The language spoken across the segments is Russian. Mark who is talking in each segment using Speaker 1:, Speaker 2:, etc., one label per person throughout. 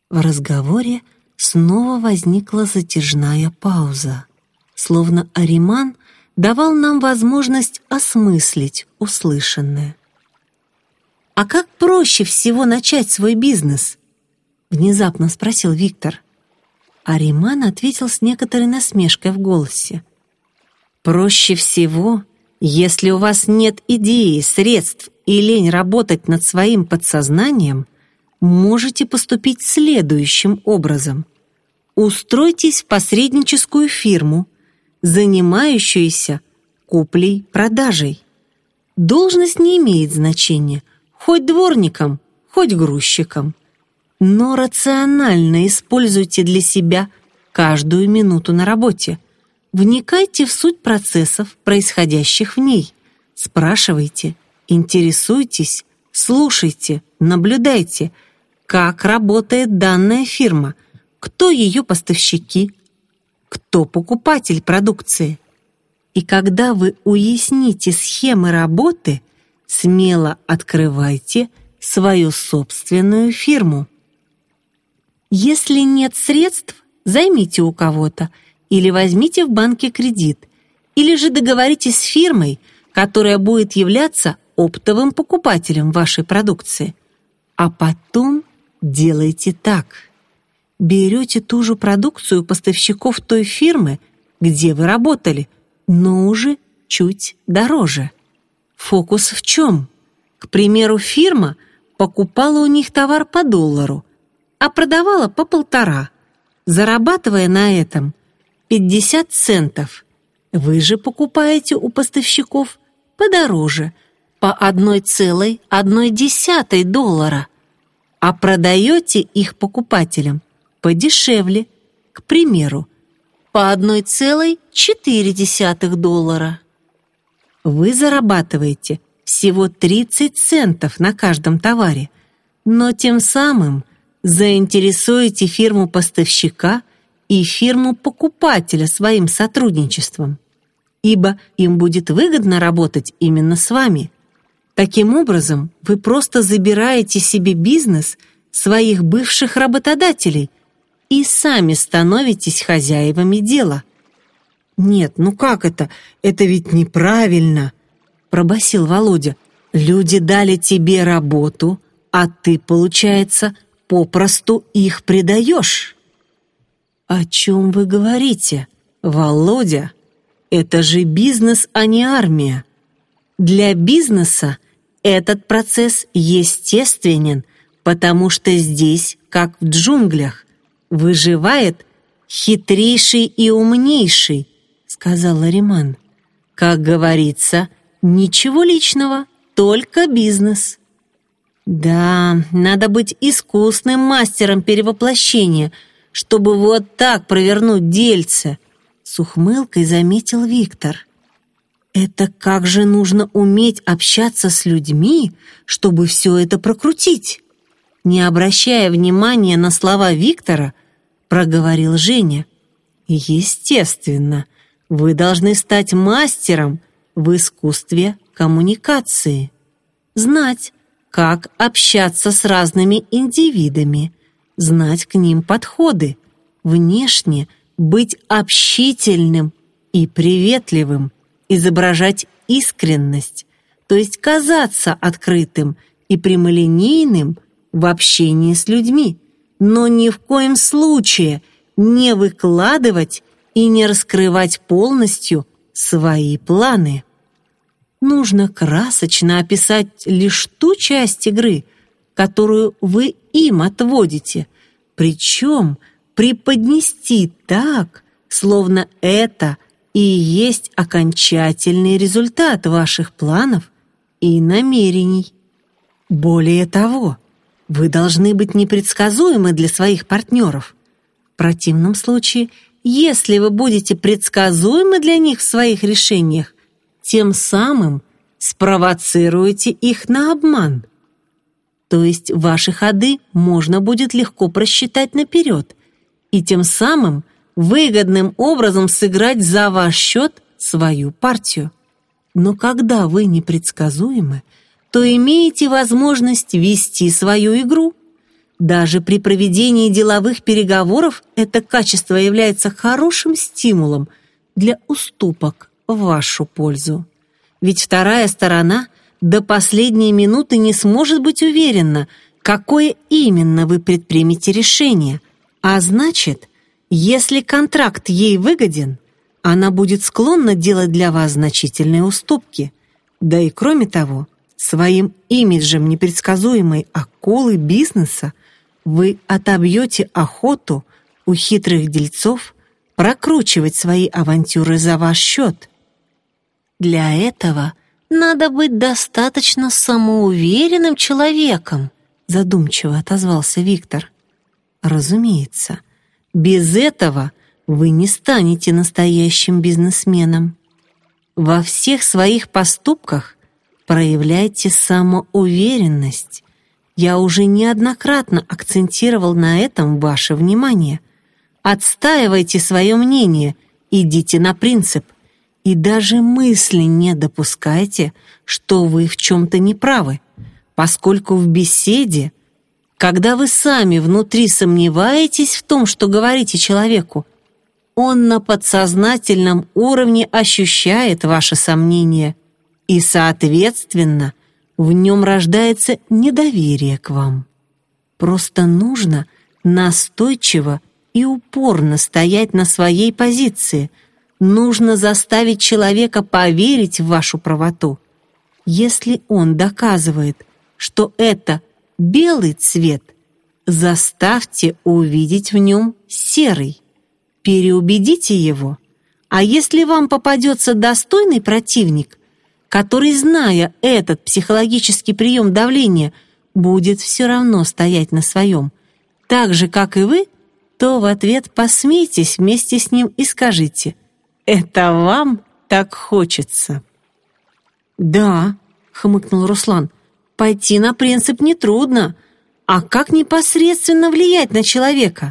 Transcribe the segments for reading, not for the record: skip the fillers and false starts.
Speaker 1: В разговоре снова возникла затяжная пауза, словно Ариман давал нам возможность осмыслить услышанное. «А как проще всего начать свой бизнес?» — внезапно спросил Виктор. Ариман ответил с некоторой насмешкой в голосе. «Проще всего, если у вас нет идеи, средств и лень работать над своим подсознанием, можете поступить следующим образом. Устройтесь в посредническую фирму, занимающуюся куплей-продажей. Должность не имеет значения, хоть дворником, хоть грузчиком. Но рационально используйте для себя каждую минуту на работе. Вникайте в суть процессов, происходящих в ней. Спрашивайте, интересуйтесь, слушайте, наблюдайте, как работает данная фирма, кто ее поставщики, кто покупатель продукции. И когда вы уясните схемы работы, смело открывайте свою собственную фирму. Если нет средств, займите у кого-то или возьмите в банке кредит, или же договоритесь с фирмой, которая будет являться оптовым покупателем вашей продукции. А потом делайте так. Берете ту же продукцию поставщиков той фирмы, где вы работали, но уже чуть дороже. Фокус в чем? К примеру, фирма покупала у них товар по $1, а продавала по 1,5, зарабатывая на этом 50 центов. Вы же покупаете у поставщиков подороже, по $1,1, а продаете их покупателям подешевле, к примеру, по $1,4. Вы зарабатываете всего 30 центов на каждом товаре, но тем самым заинтересуете фирму-поставщика и фирму-покупателя своим сотрудничеством, ибо им будет выгодно работать именно с вами. Таким образом, вы просто забираете себе бизнес своих бывших работодателей и сами становитесь хозяевами дела. «Нет, ну как это? Это ведь неправильно!» — пробасил Володя. «Люди дали тебе работу, а ты, получается, попросту их предаешь». «О чем вы говорите, Володя? Это же бизнес, а не армия. Для бизнеса этот процесс естественен, потому что здесь, как в джунглях, выживает хитрейший и умнейший», — сказал Ариман. «Как говорится, ничего личного, только бизнес». «Да, надо быть искусным мастером перевоплощения, чтобы вот так провернуть дельце», — с ухмылкой заметил Виктор. «Это как же нужно уметь общаться с людьми, чтобы все это прокрутить?» Не обращая внимания на слова Виктора, проговорил Женя. «Естественно, вы должны стать мастером в искусстве коммуникации, знать, как общаться с разными индивидами, знать к ним подходы, внешне быть общительным и приветливым, изображать искренность, то есть казаться открытым и прямолинейным в общении с людьми, но ни в коем случае не выкладывать и не раскрывать полностью свои планы. Нужно красочно описать лишь ту часть игры, которую вы им отводите, причем преподнести так, словно это и есть окончательный результат ваших планов и намерений. Более того, вы должны быть непредсказуемы для своих партнеров. В противном случае, если вы будете предсказуемы для них в своих решениях, тем самым спровоцируете их на обман. То есть ваши ходы можно будет легко просчитать наперед и тем самым выгодным образом сыграть за ваш счет свою партию. Но когда вы непредсказуемы, то имеете возможность вести свою игру. Даже при проведении деловых переговоров это качество является хорошим стимулом для уступок в вашу пользу. Ведь вторая сторона до последней минуты не сможет быть уверена, какое именно вы предпримете решение. А значит, если контракт ей выгоден, она будет склонна делать для вас значительные уступки. Да и кроме того, своим имиджем непредсказуемой акулы бизнеса вы отобьете охоту у хитрых дельцов прокручивать свои авантюры за ваш счет. Для этого надо быть достаточно самоуверенным человеком, задумчиво отозвался Виктор. Разумеется, без этого вы не станете настоящим бизнесменом. Во всех своих поступках проявляйте самоуверенность. Я уже неоднократно акцентировал на этом ваше внимание. Отстаивайте свое мнение, идите на принцип. И даже мысли не допускайте, что вы в чем-то неправы, поскольку в беседе, когда вы сами внутри сомневаетесь в том, что говорите человеку, он на подсознательном уровне ощущает ваши сомнения, и, соответственно, в нем рождается недоверие к вам. Просто нужно настойчиво и упорно стоять на своей позиции. Нужно заставить человека поверить в вашу правоту. Если он доказывает, что это белый цвет, заставьте увидеть в нем серый. Переубедите его. А если вам попадется достойный противник, который, зная этот психологический прием давления, будет все равно стоять на своем, так же, как и вы, то в ответ посмейтесь вместе с ним и скажите: «Это вам так хочется». «Да», — хмыкнул Руслан, — «пойти на принцип нетрудно. А как непосредственно влиять на человека?»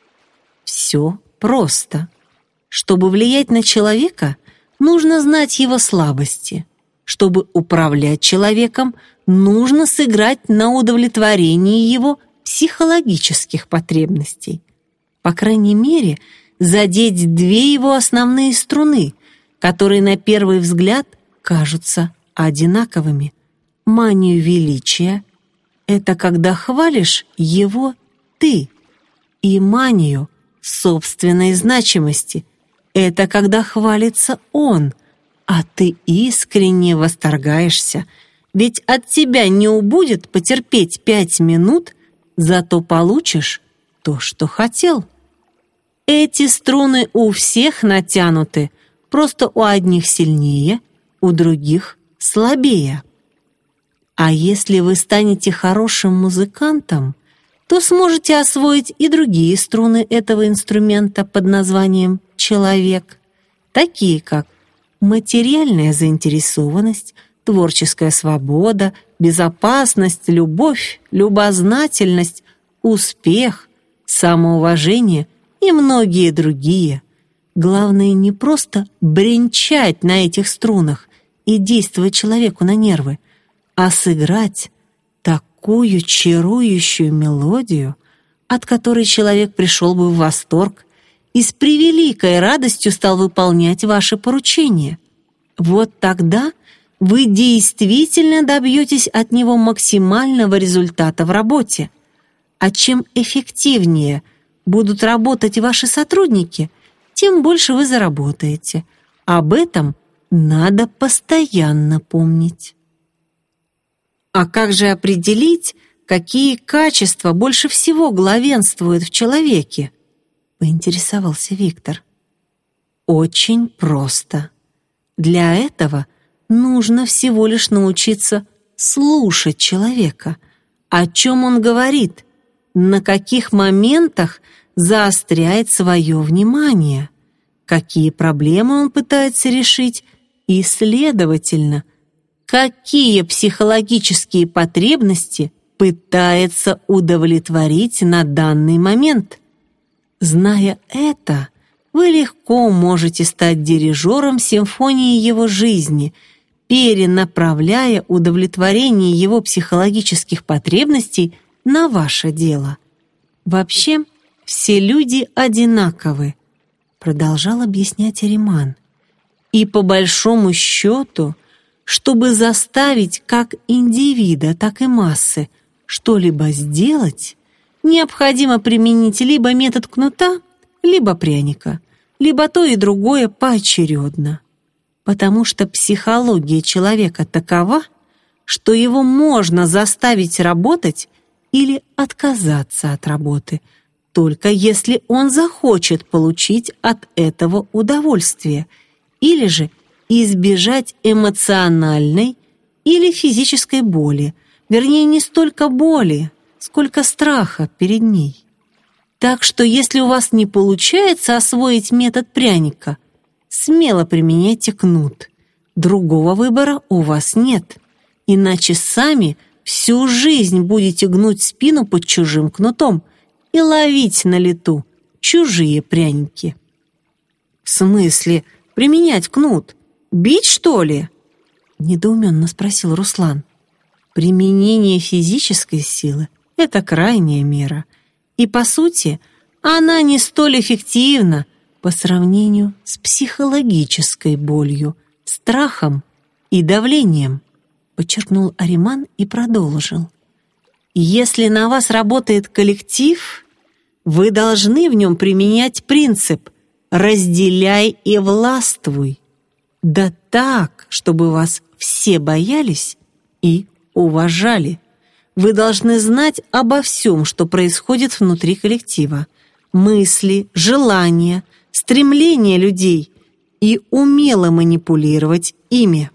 Speaker 1: «Все просто. Чтобы влиять на человека, нужно знать его слабости. Чтобы управлять человеком, нужно сыграть на удовлетворении его психологических потребностей. По крайней мере, задеть две его основные струны, которые на первый взгляд кажутся одинаковыми. Манию величия — это когда хвалишь его ты, и манию собственной значимости — это когда хвалится он, а ты искренне восторгаешься, ведь от тебя не убудет потерпеть 5 минут, зато получишь то, что хотел. Эти струны у всех натянуты, просто у одних сильнее, у других слабее. А если вы станете хорошим музыкантом, то сможете освоить и другие струны этого инструмента под названием «человек», такие как материальная заинтересованность, творческая свобода, безопасность, любовь, любознательность, успех, самоуважение и многие другие. Главное не просто бренчать на этих струнах и действовать человеку на нервы, а сыграть такую чарующую мелодию, от которой человек пришел бы в восторг и с превеликой радостью стал выполнять ваши поручения. Вот тогда вы действительно добьетесь от него максимального результата в работе. А чем эффективнее будут работать ваши сотрудники, тем больше вы заработаете. Об этом надо постоянно помнить. А как же определить, какие качества больше всего главенствуют в человеке? Поинтересовался Виктор. Очень просто. Для этого нужно всего лишь научиться слушать человека, о чем он говорит, на каких моментах заостряет свое внимание, какие проблемы он пытается решить и, следовательно, какие психологические потребности пытается удовлетворить на данный момент. Зная это, вы легко можете стать дирижером симфонии его жизни, перенаправляя удовлетворение его психологических потребностей на ваше дело. Вообще, все люди одинаковы, продолжал объяснять Ариман. И по большому счету, чтобы заставить как индивида, так и массы что-либо сделать, необходимо применить либо метод кнута, либо пряника, либо то и другое поочередно. Потому что психология человека такова, что его можно заставить работать или отказаться от работы, только если он захочет получить от этого удовольствие, или же избежать эмоциональной или физической боли, вернее, не столько боли, сколько страха перед ней. Так что если у вас не получается освоить метод пряника, смело применяйте кнут. Другого выбора у вас нет, иначе сами всю жизнь будете гнуть спину под чужим кнутом и ловить на лету чужие пряники. В смысле применять кнут? Бить, что ли? Недоуменно спросил Руслан. Применение физической силы — это крайняя мера. И, по сути, она не столь эффективна по сравнению с психологической болью, страхом и давлением, подчеркнул Ариман и продолжил. Если на вас работает коллектив, вы должны в нем применять принцип «разделяй и властвуй». Да так, чтобы вас все боялись и уважали. Вы должны знать обо всем, что происходит внутри коллектива. Мысли, желания, стремления людей и умело манипулировать ими.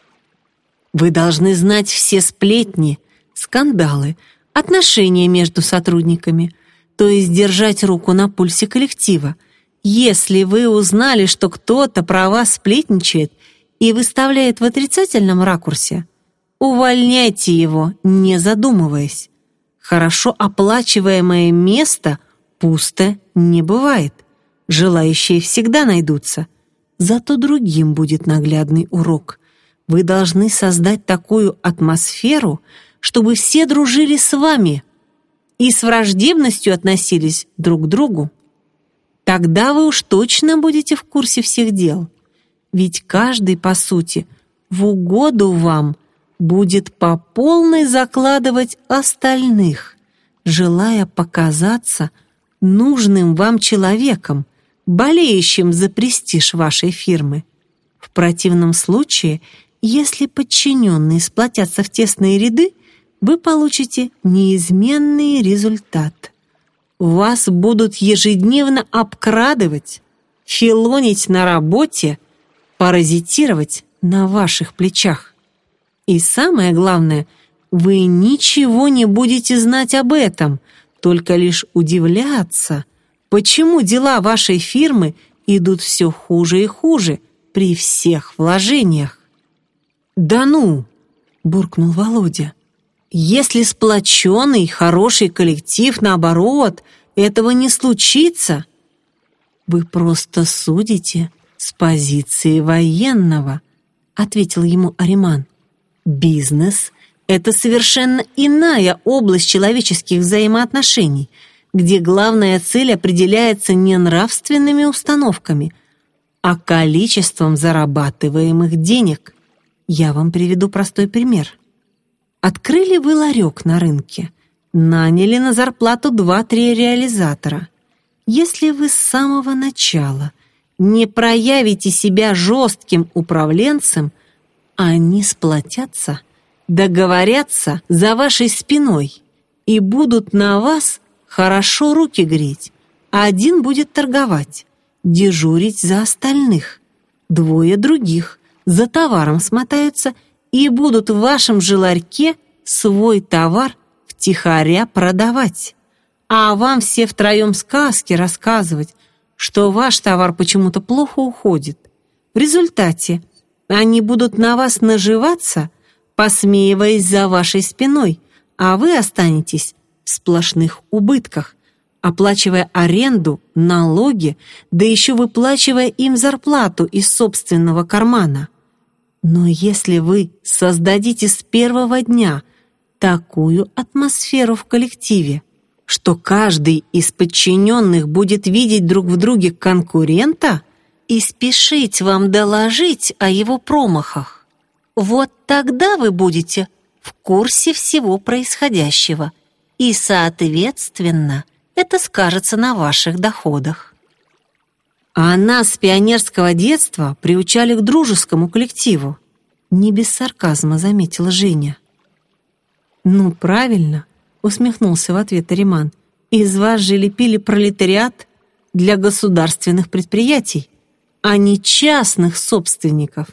Speaker 1: Вы должны знать все сплетни, скандалы, отношения между сотрудниками, то есть держать руку на пульсе коллектива. Если вы узнали, что кто-то про вас сплетничает и выставляет в отрицательном ракурсе, увольняйте его, не задумываясь. Хорошо оплачиваемое место пусто не бывает. Желающие всегда найдутся. Зато другим будет наглядный урок. Вы должны создать такую атмосферу, чтобы все дружили с вами и с враждебностью относились друг к другу. Тогда вы уж точно будете в курсе всех дел. Ведь каждый, по сути, в угоду вам будет по полной закладывать остальных, желая показаться нужным вам человеком, болеющим за престиж вашей фирмы. В противном случае, если подчиненные сплотятся в тесные ряды, вы получите неизменный результат. Вас будут ежедневно обкрадывать, филонить на работе, паразитировать на ваших плечах. И самое главное, вы ничего не будете знать об этом, только лишь удивляться, почему дела вашей фирмы идут все хуже и хуже при всех вложениях. «Да ну!» — буркнул Володя. «Если сплоченный, хороший коллектив, наоборот, этого не случится». «Вы просто судите с позиции военного», — ответил ему Ариман. «Бизнес — это совершенно иная область человеческих взаимоотношений, где главная цель определяется не нравственными установками, а количеством зарабатываемых денег. Я вам приведу простой пример. Открыли вы ларек на рынке, наняли на зарплату 2-3 реализатора. Если вы с самого начала не проявите себя жестким управленцем, они сплотятся, договорятся за вашей спиной и будут на вас хорошо руки греть. Один будет торговать, дежурить за остальных. 2 других за товаром смотаются и будут в вашем же ларьке свой товар втихаря продавать. А вам все втроем сказки рассказывать, что ваш товар почему-то плохо уходит. В результате они будут на вас наживаться, посмеиваясь за вашей спиной, а вы останетесь в сплошных убытках, оплачивая аренду, налоги, да еще выплачивая им зарплату из собственного кармана. Но если вы создадите с первого дня такую атмосферу в коллективе, что каждый из подчиненных будет видеть друг в друге конкурента и спешить вам доложить о его промахах. Вот тогда вы будете в курсе всего происходящего, и, соответственно, это скажется на ваших доходах. А нас с пионерского детства приучали к дружескому коллективу. Не без сарказма заметила Женя. «Ну, правильно», — усмехнулся в ответ Ариман. «Из вас же лепили пролетариат для государственных предприятий, а не частных собственников.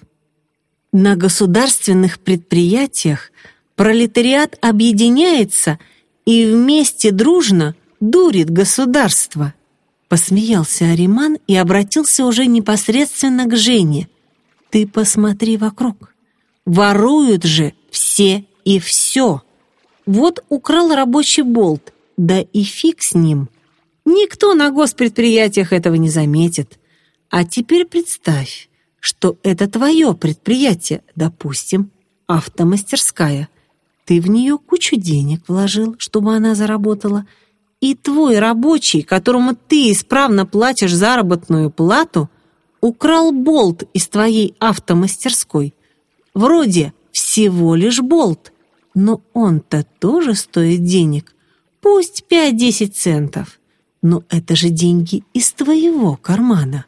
Speaker 1: На государственных предприятиях пролетариат объединяется и вместе дружно дурит государство». Посмеялся Ариман и обратился уже непосредственно к Жене. «Ты посмотри вокруг. Воруют же все и все. Вот украл рабочий болт, да и фиг с ним. Никто на госпредприятиях этого не заметит. А теперь представь, что это твое предприятие, допустим, автомастерская. Ты в нее кучу денег вложил, чтобы она заработала, и твой рабочий, которому ты исправно платишь заработную плату, украл болт из твоей автомастерской. Вроде всего лишь болт, но он-то тоже стоит денег, пусть 5-10 центов, но это же деньги из твоего кармана.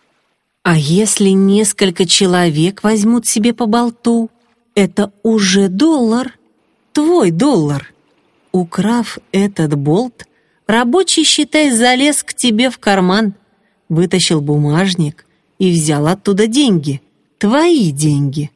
Speaker 1: А если несколько человек возьмут себе по болту, это уже $1, твой $1. Украв этот болт, рабочий, считай, залез к тебе в карман, вытащил бумажник и взял оттуда деньги, твои деньги.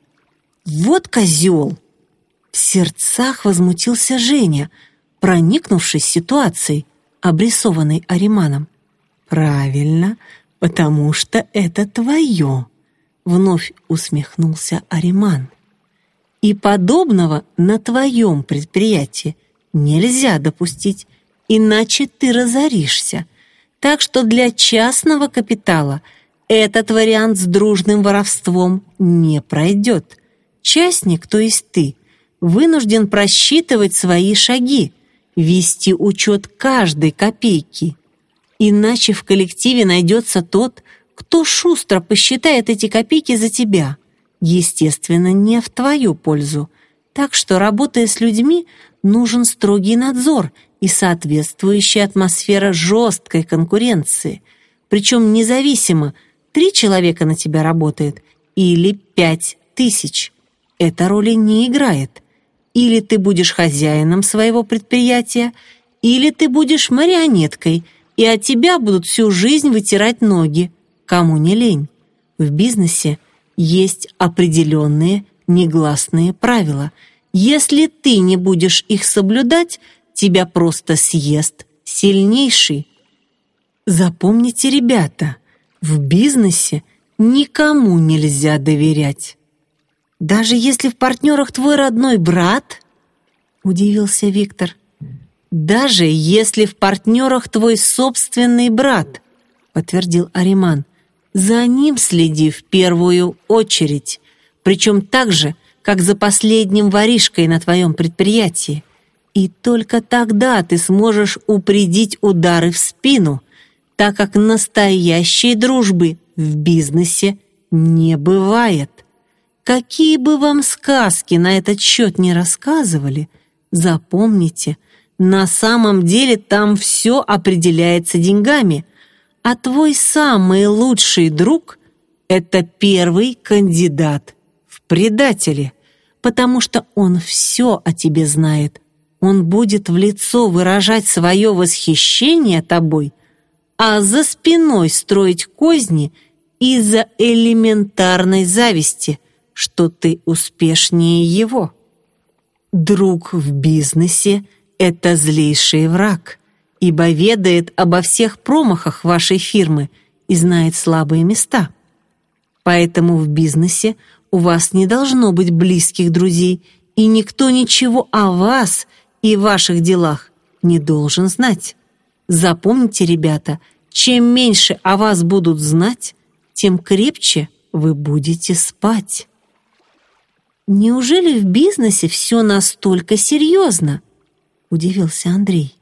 Speaker 1: Вот козел! В сердцах возмутился Женя, проникнувшись ситуацией, обрисованной Ариманом. «Правильно, потому что это твое», — вновь усмехнулся Ариман. «И подобного на твоем предприятии нельзя допустить, иначе ты разоришься. Так что для частного капитала этот вариант с дружным воровством не пройдет. Частник, то есть ты, вынужден просчитывать свои шаги, вести учет каждой копейки. Иначе в коллективе найдется тот, кто шустро посчитает эти копейки за тебя. Естественно, не в твою пользу. Так что, работая с людьми, нужен строгий надзор и соответствующая атмосфера жесткой конкуренции. Причем независимо, 3 человека на тебя работает или 5000. Эта роли не играет. Или ты будешь хозяином своего предприятия, или ты будешь марионеткой, и от тебя будут всю жизнь вытирать ноги, кому не лень. В бизнесе есть определенные негласные правила. Если ты не будешь их соблюдать, тебя просто съест сильнейший. Запомните, ребята, в бизнесе никому нельзя доверять. «Даже если в партнерах твой родной брат?» — удивился Виктор. «Даже если в партнерах твой собственный брат», — подтвердил Ариман. «За ним следи в первую очередь, причем так же, как за последним воришкой на твоем предприятии. И только тогда ты сможешь упредить удары в спину, так как настоящей дружбы в бизнесе не бывает. Какие бы вам сказки на этот счет не рассказывали, запомните, на самом деле там все определяется деньгами, а твой самый лучший друг — это первый кандидат в предатели, потому что он все о тебе знает. Он будет в лицо выражать свое восхищение тобой, а за спиной строить козни из-за элементарной зависти, что ты успешнее его. Друг в бизнесе — это злейший враг, ибо ведает обо всех промахах вашей фирмы и знает слабые места. Поэтому в бизнесе у вас не должно быть близких друзей, и никто ничего о вас и ваших делах не должен знать. Запомните, ребята, чем меньше о вас будут знать, тем крепче вы будете спать. Неужели в бизнесе все настолько серьезно? Удивился Андрей.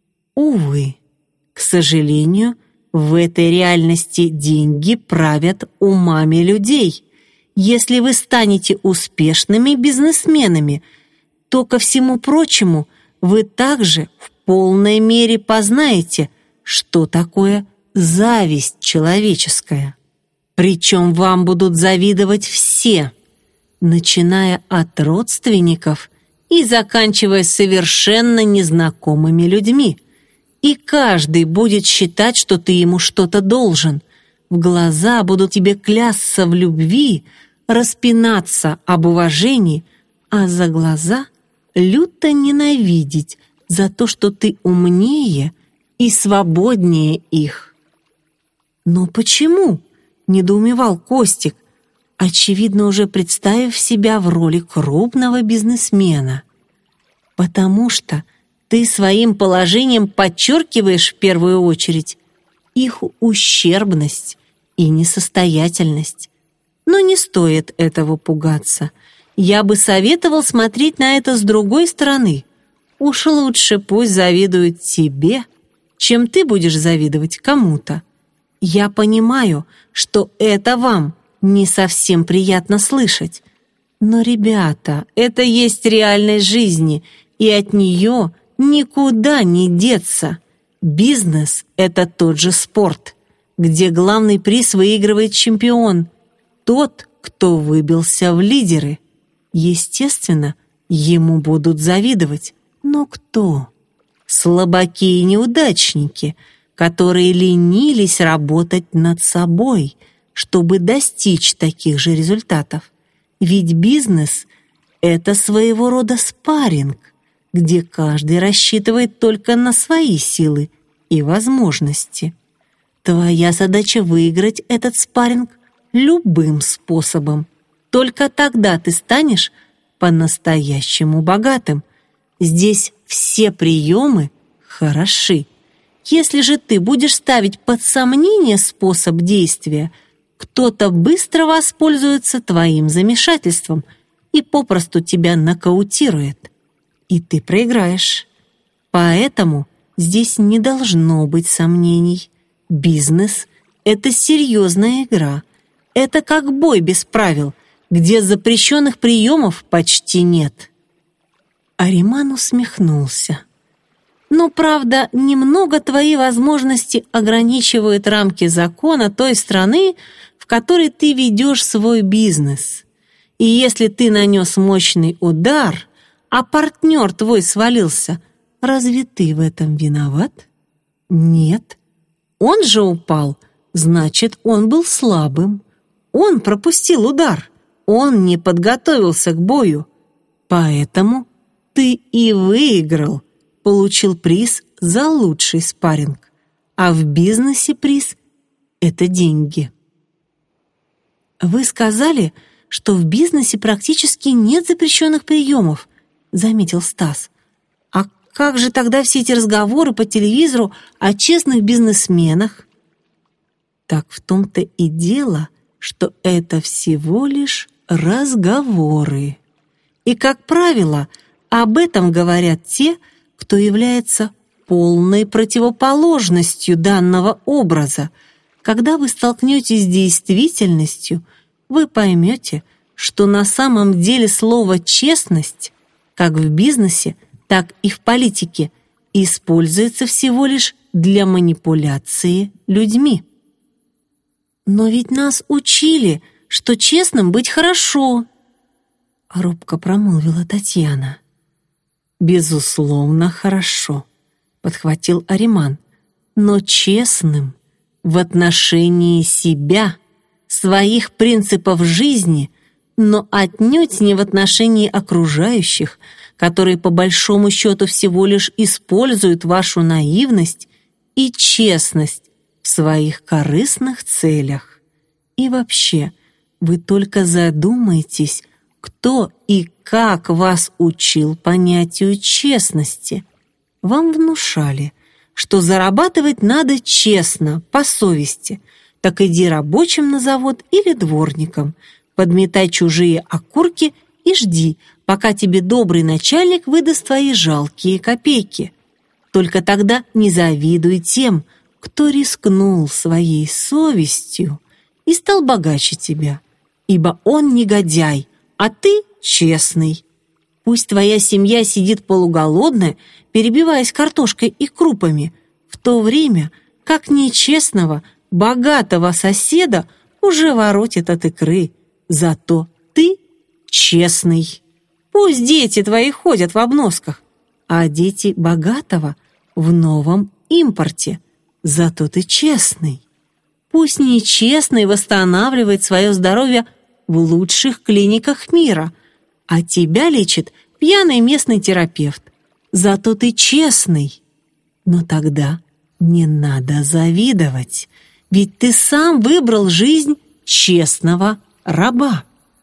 Speaker 1: Увы, к сожалению, в этой реальности деньги правят умами людей. Если вы станете успешными бизнесменами, то, ко всему прочему, вы также в полной мере познаете, что такое зависть человеческая. Причем вам будут завидовать все, начиная от родственников и заканчивая совершенно незнакомыми людьми. И каждый будет считать, что ты ему что-то должен. В глаза будут тебе клясться в любви, распинаться об уважении, а за глаза люто ненавидеть за то, что ты умнее и свободнее их. «Но почему?» — недоумевал Костик, очевидно, уже представив себя в роли крупного бизнесмена. «Потому что ты своим положением подчеркиваешь в первую очередь их ущербность и несостоятельность. Но не стоит этого пугаться. Я бы советовал смотреть на это с другой стороны. Уж лучше пусть завидуют тебе, чем ты будешь завидовать кому-то. Я понимаю, что это вам не совсем приятно слышать. Но, ребята, это есть реальность жизни, и от нее никуда не деться. Бизнес — это тот же спорт, где главный приз выигрывает чемпион, тот, кто выбился в лидеры. Естественно, ему будут завидовать. Но кто? Слабаки и неудачники, которые ленились работать над собой, чтобы достичь таких же результатов. Ведь бизнес — это своего рода спарринг, где каждый рассчитывает только на свои силы и возможности. Твоя задача — выиграть этот спарринг любым способом. Только тогда ты станешь по-настоящему богатым. Здесь все приемы хороши. Если же ты будешь ставить под сомнение способ действия, кто-то быстро воспользуется твоим замешательством и попросту тебя нокаутирует. И ты проиграешь. Поэтому здесь не должно быть сомнений. Бизнес — это серьезная игра. Это как бой без правил, где запрещенных приемов почти нет. Ариман усмехнулся. Но, правда, немного твои возможности ограничивают рамки закона той страны, в которой ты ведешь свой бизнес. И если ты нанес мощный удар, а партнер твой свалился, разве ты в этом виноват? Нет. Он же упал, значит, он был слабым. Он пропустил удар, он не подготовился к бою. Поэтому ты и выиграл, получил приз за лучший спарринг. А в бизнесе приз — это деньги. Вы сказали, что в бизнесе практически нет запрещенных приемов, заметил Стас. А как же тогда все эти разговоры по телевизору о честных бизнесменах? Так в том-то и дело, что это всего лишь разговоры. И, как правило, об этом говорят те, кто является полной противоположностью данного образа. Когда вы столкнетесь с действительностью, вы поймете, что на самом деле слово «честность» как в бизнесе, так и в политике используется всего лишь для манипуляции людьми. «Но ведь нас учили, что честным быть хорошо», — робко промолвила Татьяна. «Безусловно, хорошо», — подхватил Ариман, «но честным в отношении себя, своих принципов жизни, но отнюдь не в отношении окружающих, которые по большому счету всего лишь используют вашу наивность и честность в своих корыстных целях. И вообще, вы только задумайтесь, кто и как вас учил понятию честности. Вам внушали, что зарабатывать надо честно, по совести. Так иди рабочим на завод или дворником, подметай чужие окурки и жди, пока тебе добрый начальник выдаст твои жалкие копейки. Только тогда не завидуй тем, кто рискнул своей совестью и стал богаче тебя, ибо он негодяй, а ты честный. Пусть твоя семья сидит полуголодная, перебиваясь картошкой и крупами, в то время как нечестного, богатого соседа уже воротит от икры. Зато ты честный. Пусть дети твои ходят в обносках, а дети богатого в новом импорте. Зато ты честный. Пусть нечестный восстанавливает свое здоровье в лучших клиниках мира, а тебя лечит пьяный местный терапевт. Зато ты честный. Но тогда не надо завидовать, ведь ты сам выбрал жизнь честного раба.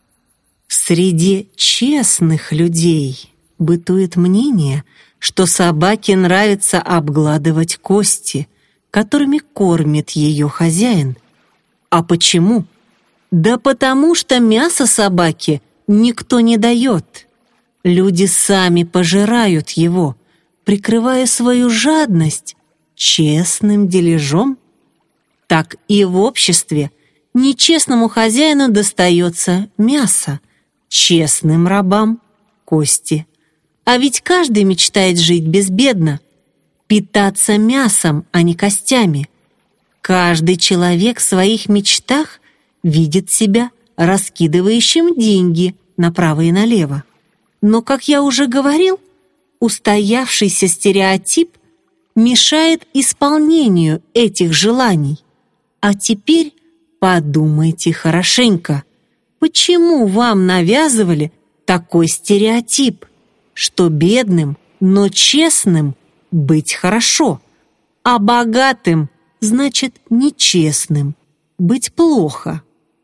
Speaker 1: В среде честных людей бытует мнение, что собаке нравится обгладывать кости, которыми кормит ее хозяин. А почему? Да потому что мясо собаке никто не дает. Люди сами пожирают его, прикрывая свою жадность честным дележом. Так и в обществе нечестному хозяину достается мясо, честным рабам — кости. А ведь каждый мечтает жить безбедно, питаться мясом, а не костями. Каждый человек в своих мечтах видит себя раскидывающим деньги направо и налево. Но, как я уже говорил, устоявшийся стереотип мешает исполнению этих желаний. А теперь подумайте хорошенько, почему вам навязывали такой стереотип, что бедным, но честным быть хорошо, а богатым значит нечестным быть плохо?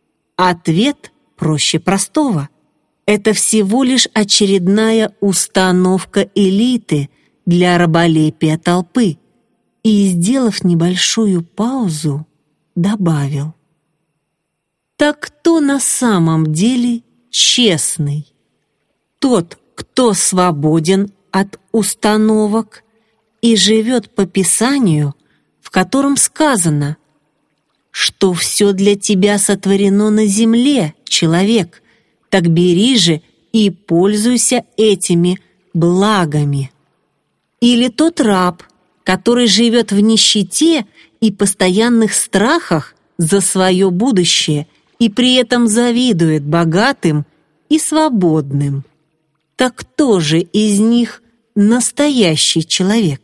Speaker 1: Ответ проще простого. Это всего лишь очередная установка элиты для раболепия толпы. И, сделав небольшую паузу, добавил: так кто на самом деле честный? Тот, кто свободен от установок и живет по Писанию, в котором сказано, что все для тебя сотворено на земле, человек, так бери же и пользуйся этими благами. Или тот раб, который живет в нищете и постоянных страхах за свое будущее и при этом завидует богатым и свободным. Так кто же из них настоящий человек?